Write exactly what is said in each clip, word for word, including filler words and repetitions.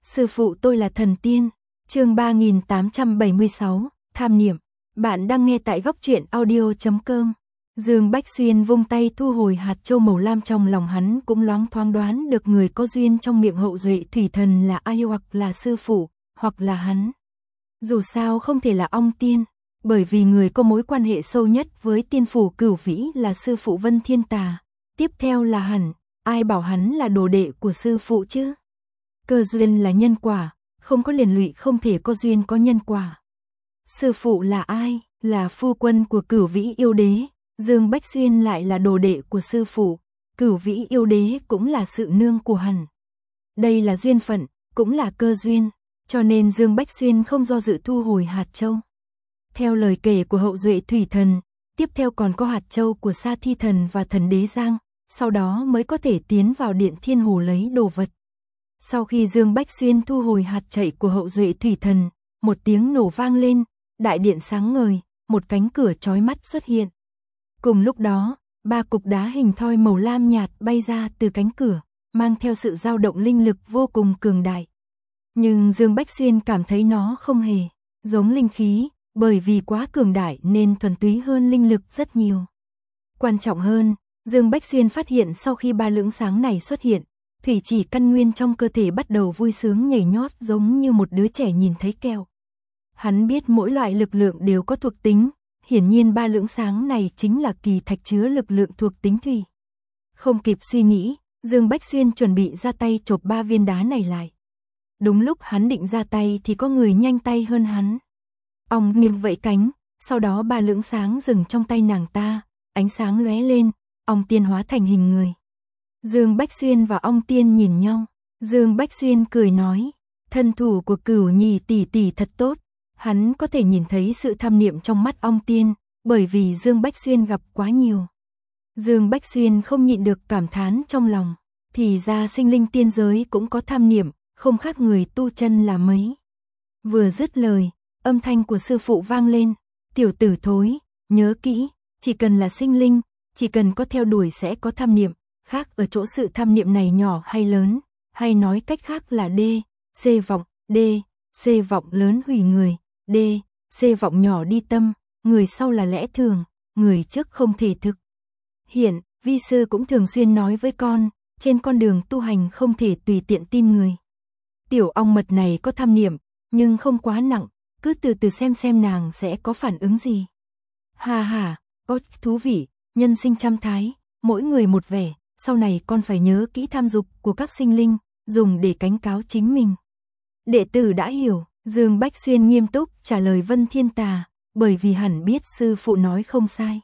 Sư phụ tôi là thần tiên. Chương ba nghìn tám trăm bảy mươi sáu, tham niệm. Bạn đang nghe tại góc truyện audio chấm com. Dương Bách Xuyên vung tay thu hồi hạt châu màu lam, trong lòng hắn cũng loáng thoáng đoán được người có duyên trong miệng hậu duệ thủy thần là ai, hoặc là sư phụ, hoặc là hắn. Dù sao không thể là ong tiên, bởi vì người có mối quan hệ sâu nhất với tiên phủ Cửu Vĩ là sư phụ Vân Thiên Tà. Tiếp theo là hẳn, ai bảo hắn là đồ đệ của sư phụ chứ? Cơ duyên là nhân quả, không có liền lụy không thể có duyên có nhân quả. Sư phụ là ai? Là phu quân của Cửu Vĩ yêu đế. Dương Bách Xuyên lại là đồ đệ của sư phụ, Cửu Vĩ yêu đế cũng là sự nương của hắn. Đây là duyên phận, cũng là cơ duyên, cho nên Dương Bách Xuyên không do dự thu hồi hạt châu. Theo lời kể của hậu duệ thủy thần, tiếp theo còn có hạt châu của Sa Thi thần và thần đế Giang, sau đó mới có thể tiến vào điện Thiên Hồ lấy đồ vật. Sau khi Dương Bách Xuyên thu hồi hạt chảy của hậu duệ thủy thần, một tiếng nổ vang lên, đại điện sáng ngời, một cánh cửa chói mắt xuất hiện. Cùng lúc đó, ba cục đá hình thoi màu lam nhạt bay ra từ cánh cửa, mang theo sự dao động linh lực vô cùng cường đại. Nhưng Dương Bách Xuyên cảm thấy nó không hề giống linh khí, bởi vì quá cường đại nên thuần túy hơn linh lực rất nhiều. Quan trọng hơn, Dương Bách Xuyên phát hiện sau khi ba lưỡng sáng này xuất hiện, thủy chỉ căn nguyên trong cơ thể bắt đầu vui sướng nhảy nhót giống như một đứa trẻ nhìn thấy kẹo. Hắn biết mỗi loại lực lượng đều có thuộc tính, hiển nhiên ba lưỡng sáng này chính là kỳ thạch chứa lực lượng thuộc tính thủy. Không kịp suy nghĩ, Dương Bách Xuyên chuẩn bị ra tay chộp ba viên đá này lại. Đúng lúc hắn định ra tay thì có người nhanh tay hơn hắn. Ong nghiêng vẫy cánh, sau đó ba lưỡng sáng dừng trong tay nàng ta, ánh sáng lóe lên, ong tiên hóa thành hình người. Dương Bách Xuyên và ong tiên nhìn nhau, Dương Bách Xuyên cười nói, thân thủ của Cửu Nhì tỷ tỷ thật tốt. Hắn có thể nhìn thấy sự tham niệm trong mắt ong tiên, bởi vì Dương Bách Xuyên gặp quá nhiều. Dương Bách Xuyên không nhịn được cảm thán trong lòng, thì ra sinh linh tiên giới cũng có tham niệm, không khác người tu chân là mấy. Vừa dứt lời, âm thanh của sư phụ vang lên, tiểu tử thối, nhớ kỹ, chỉ cần là sinh linh, chỉ cần có theo đuổi sẽ có tham niệm, khác ở chỗ sự tham niệm này nhỏ hay lớn, hay nói cách khác là D, C vọng, D, C vọng lớn hủy người. D, C vọng nhỏ đi tâm, người sau là lẽ thường, người trước không thể thực. Hiện, vi sư cũng thường xuyên nói với con, trên con đường tu hành không thể tùy tiện tin người. Tiểu ong mật này có tham niệm, nhưng không quá nặng, cứ từ từ xem xem nàng sẽ có phản ứng gì. Hà hà, có thú vị, nhân sinh trăm thái, mỗi người một vẻ, sau này con phải nhớ kỹ tham dục của các sinh linh, dùng để cánh cáo chính mình. Đệ tử đã hiểu. Dương Bách Xuyên nghiêm túc trả lời Vân Thiên Tà, bởi vì hẳn biết sư phụ nói không sai.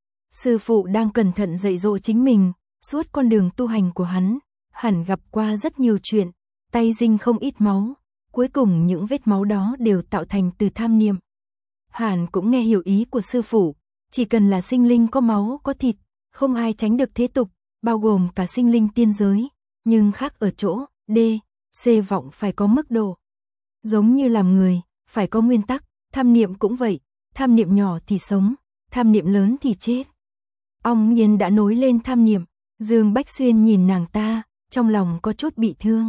Sư phụ đang cẩn thận dạy dỗ chính mình, suốt con đường tu hành của hắn, hẳn gặp qua rất nhiều chuyện, tay dinh không ít máu, cuối cùng những vết máu đó đều tạo thành từ tham niệm. Hẳn cũng nghe hiểu ý của sư phụ, chỉ cần là sinh linh có máu có thịt, không ai tránh được thế tục, bao gồm cả sinh linh tiên giới, nhưng khác ở chỗ, D, C vọng phải có mức độ. Giống như làm người, phải có nguyên tắc, tham niệm cũng vậy, tham niệm nhỏ thì sống, tham niệm lớn thì chết. Ong nhiên đã nối lên tham niệm, Dương Bách Xuyên nhìn nàng ta, trong lòng có chút bị thương.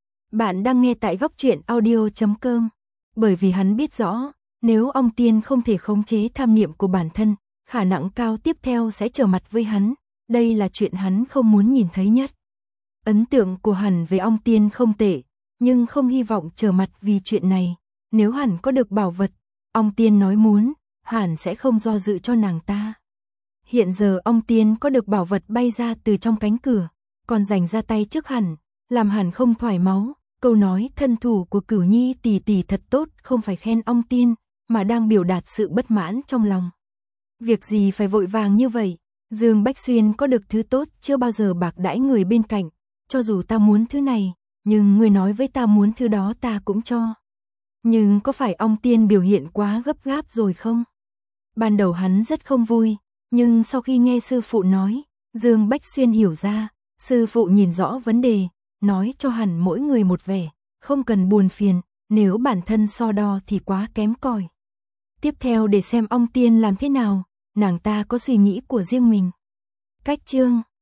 Bạn đang nghe tại góc truyện audio chấm com, bởi vì hắn biết rõ, nếu ong tiên không thể khống chế tham niệm của bản thân, khả năng cao tiếp theo sẽ trở mặt với hắn, đây là chuyện hắn không muốn nhìn thấy nhất. Ấn tượng của hắn về ong tiên không tệ, nhưng không hy vọng trở mặt vì chuyện này. Nếu hẳn có được bảo vật, ong tiên nói muốn, hẳn sẽ không do dự cho nàng ta. Hiện giờ ong tiên có được bảo vật bay ra từ trong cánh cửa, còn giành ra tay trước hẳn, làm hẳn không thoải máu. Câu nói thân thủ của Cửu Nhi tỷ tỷ thật tốt không phải khen ong tiên, mà đang biểu đạt sự bất mãn trong lòng. Việc gì phải vội vàng như vậy? Dương Bách Xuyên có được thứ tốt chưa bao giờ bạc đãi người bên cạnh, cho dù ta muốn thứ này, nhưng người nói với ta muốn thứ đó ta cũng cho. Nhưng có phải ong tiên biểu hiện quá gấp gáp rồi không? Ban đầu hắn rất không vui, nhưng sau khi nghe sư phụ nói, Dương Bách Xuyên hiểu ra, sư phụ nhìn rõ vấn đề, nói cho hẳn mỗi người một vẻ, không cần buồn phiền, nếu bản thân so đo thì quá kém cỏi. Tiếp theo để xem ong tiên làm thế nào, nàng ta có suy nghĩ của riêng mình. Cách chương